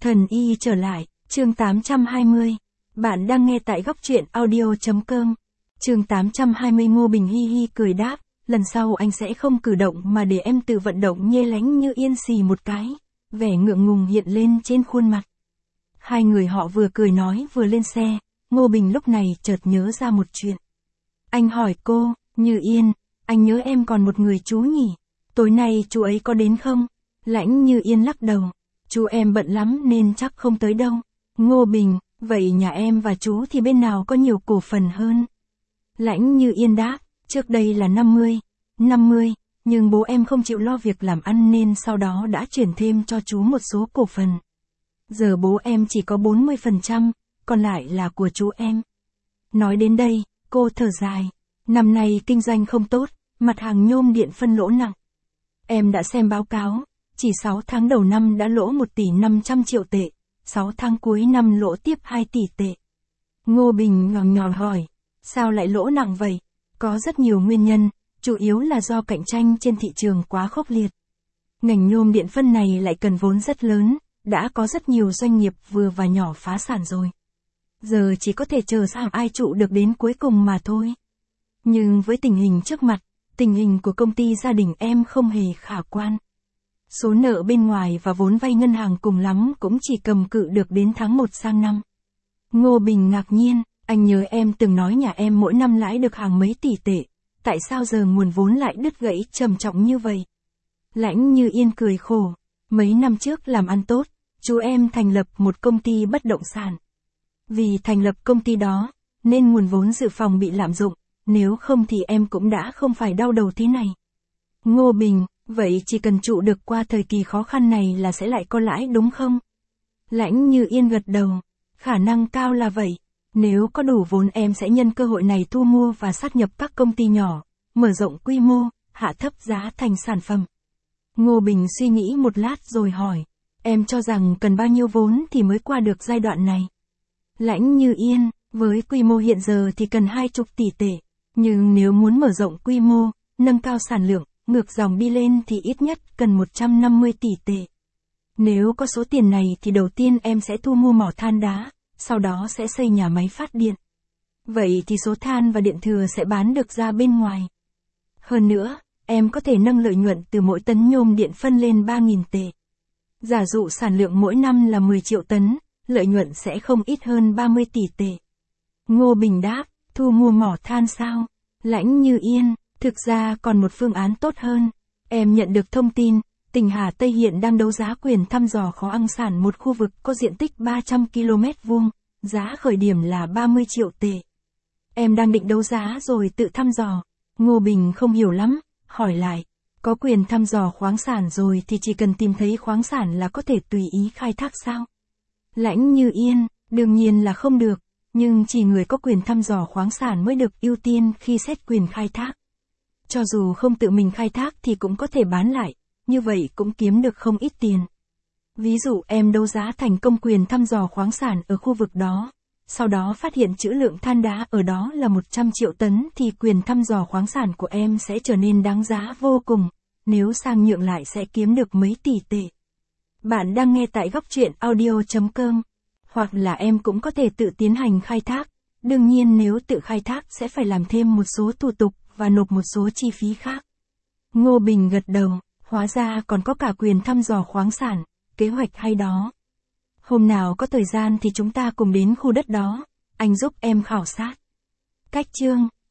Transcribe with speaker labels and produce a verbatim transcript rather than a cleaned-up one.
Speaker 1: Thần y trở lại, chương tám trăm hai mươi. Bạn đang nghe tại góc truyện audio.com. Chương tám trăm hai mươi. Ngô Bình hi hi cười đáp, lần sau anh sẽ không cử động mà để em tự vận động. Nhê Lánh Như Yên xì một cái, vẻ ngượng ngùng hiện lên trên khuôn mặt. Hai người họ vừa cười nói vừa lên xe, Ngô Bình lúc này chợt nhớ ra một chuyện. Anh hỏi cô, Như Yên, anh nhớ em còn một người chú nhỉ? Tối nay chú ấy có đến không? Lãnh Như Yên lắc đầu, chú em bận lắm nên chắc không tới đâu. Ngô Bình, vậy nhà em và chú thì bên nào có nhiều cổ phần hơn? Lãnh Như Yên đáp, trước đây là năm mươi, năm mươi, nhưng bố em không chịu lo việc làm ăn nên sau đó đã chuyển thêm cho chú một số cổ phần. Giờ bố em chỉ có bốn mươi phần trăm, còn lại là của chú em. Nói đến đây, cô thở dài, năm nay kinh doanh không tốt, mặt hàng nhôm điện phân lỗ nặng. Em đã xem báo cáo, chỉ sáu tháng đầu năm đã lỗ một tỷ năm trăm triệu tệ, sáu tháng cuối năm lỗ tiếp hai tỷ tệ. Ngô Bình ngòn ngòn hỏi, sao lại lỗ nặng vậy? Có rất nhiều nguyên nhân, chủ yếu là do cạnh tranh trên thị trường quá khốc liệt. Ngành nhôm điện phân này lại cần vốn rất lớn, đã có rất nhiều doanh nghiệp vừa và nhỏ phá sản rồi. Giờ chỉ có thể chờ xem ai trụ được đến cuối cùng mà thôi. Nhưng với tình hình trước mặt, tình hình của công ty gia đình em không hề khả quan. Số nợ bên ngoài và vốn vay ngân hàng cùng lắm cũng chỉ cầm cự được đến tháng một sang năm. Ngô Bình ngạc nhiên, anh nhớ em từng nói nhà em mỗi năm lãi được hàng mấy tỷ tệ, tại sao giờ nguồn vốn lại đứt gãy trầm trọng như vậy? Lãnh Như Yên cười khổ, mấy năm trước làm ăn tốt, chú em thành lập một công ty bất động sản. Vì thành lập công ty đó, nên nguồn vốn dự phòng bị lạm dụng, nếu không thì em cũng đã không phải đau đầu thế này. Ngô Bình, vậy chỉ cần trụ được qua thời kỳ khó khăn này là sẽ lại có lãi đúng không? Lãnh Như Yên gật đầu, khả năng cao là vậy. Nếu có đủ vốn em sẽ nhân cơ hội này thu mua và sát nhập các công ty nhỏ, mở rộng quy mô, hạ thấp giá thành sản phẩm. Ngô Bình suy nghĩ một lát rồi hỏi, em cho rằng cần bao nhiêu vốn thì mới qua được giai đoạn này? Lãnh Như Yên, với quy mô hiện giờ thì cần hai chục tỷ tệ, nhưng nếu muốn mở rộng quy mô, nâng cao sản lượng, ngược dòng đi lên thì ít nhất cần một trăm năm mươi tỷ tệ. Nếu có số tiền này thì đầu tiên em sẽ thu mua mỏ than đá, sau đó sẽ xây nhà máy phát điện. Vậy thì số than và điện thừa sẽ bán được ra bên ngoài. Hơn nữa, em có thể nâng lợi nhuận từ mỗi tấn nhôm điện phân lên ba nghìn tệ. Giả dụ sản lượng mỗi năm là mười triệu tấn, lợi nhuận sẽ không ít hơn ba mươi tỷ tệ. Ngô Bình đáp, thu mua mỏ than sao? Lãnh Như Yên, thực ra còn một phương án tốt hơn. Em nhận được thông tin, tỉnh Hà Tây hiện đang đấu giá quyền thăm dò kho ăn sản một khu vực có diện tích ba trăm ki lô mét vuông, giá khởi điểm là ba mươi triệu tệ. Em đang định đấu giá rồi tự thăm dò. Ngô Bình không hiểu lắm, hỏi lại, có quyền thăm dò khoáng sản rồi thì chỉ cần tìm thấy khoáng sản là có thể tùy ý khai thác sao? Lãnh Như Yên, đương nhiên là không được, nhưng chỉ người có quyền thăm dò khoáng sản mới được ưu tiên khi xét quyền khai thác. Cho dù không tự mình khai thác thì cũng có thể bán lại, như vậy cũng kiếm được không ít tiền. Ví dụ em đấu giá thành công quyền thăm dò khoáng sản ở khu vực đó, sau đó phát hiện trữ lượng than đá ở đó là một trăm triệu tấn thì quyền thăm dò khoáng sản của em sẽ trở nên đáng giá vô cùng, nếu sang nhượng lại sẽ kiếm được mấy tỷ tệ. Bạn đang nghe tại góc truyện audio.com, hoặc là em cũng có thể tự tiến hành khai thác, đương nhiên nếu tự khai thác sẽ phải làm thêm một số thủ tục và nộp một số chi phí khác. Ngô Bình gật đầu, hóa ra còn có cả quyền thăm dò khoáng sản, kế hoạch hay đó. Hôm nào có thời gian thì chúng ta cùng đến khu đất đó, anh giúp em khảo sát. Cách chương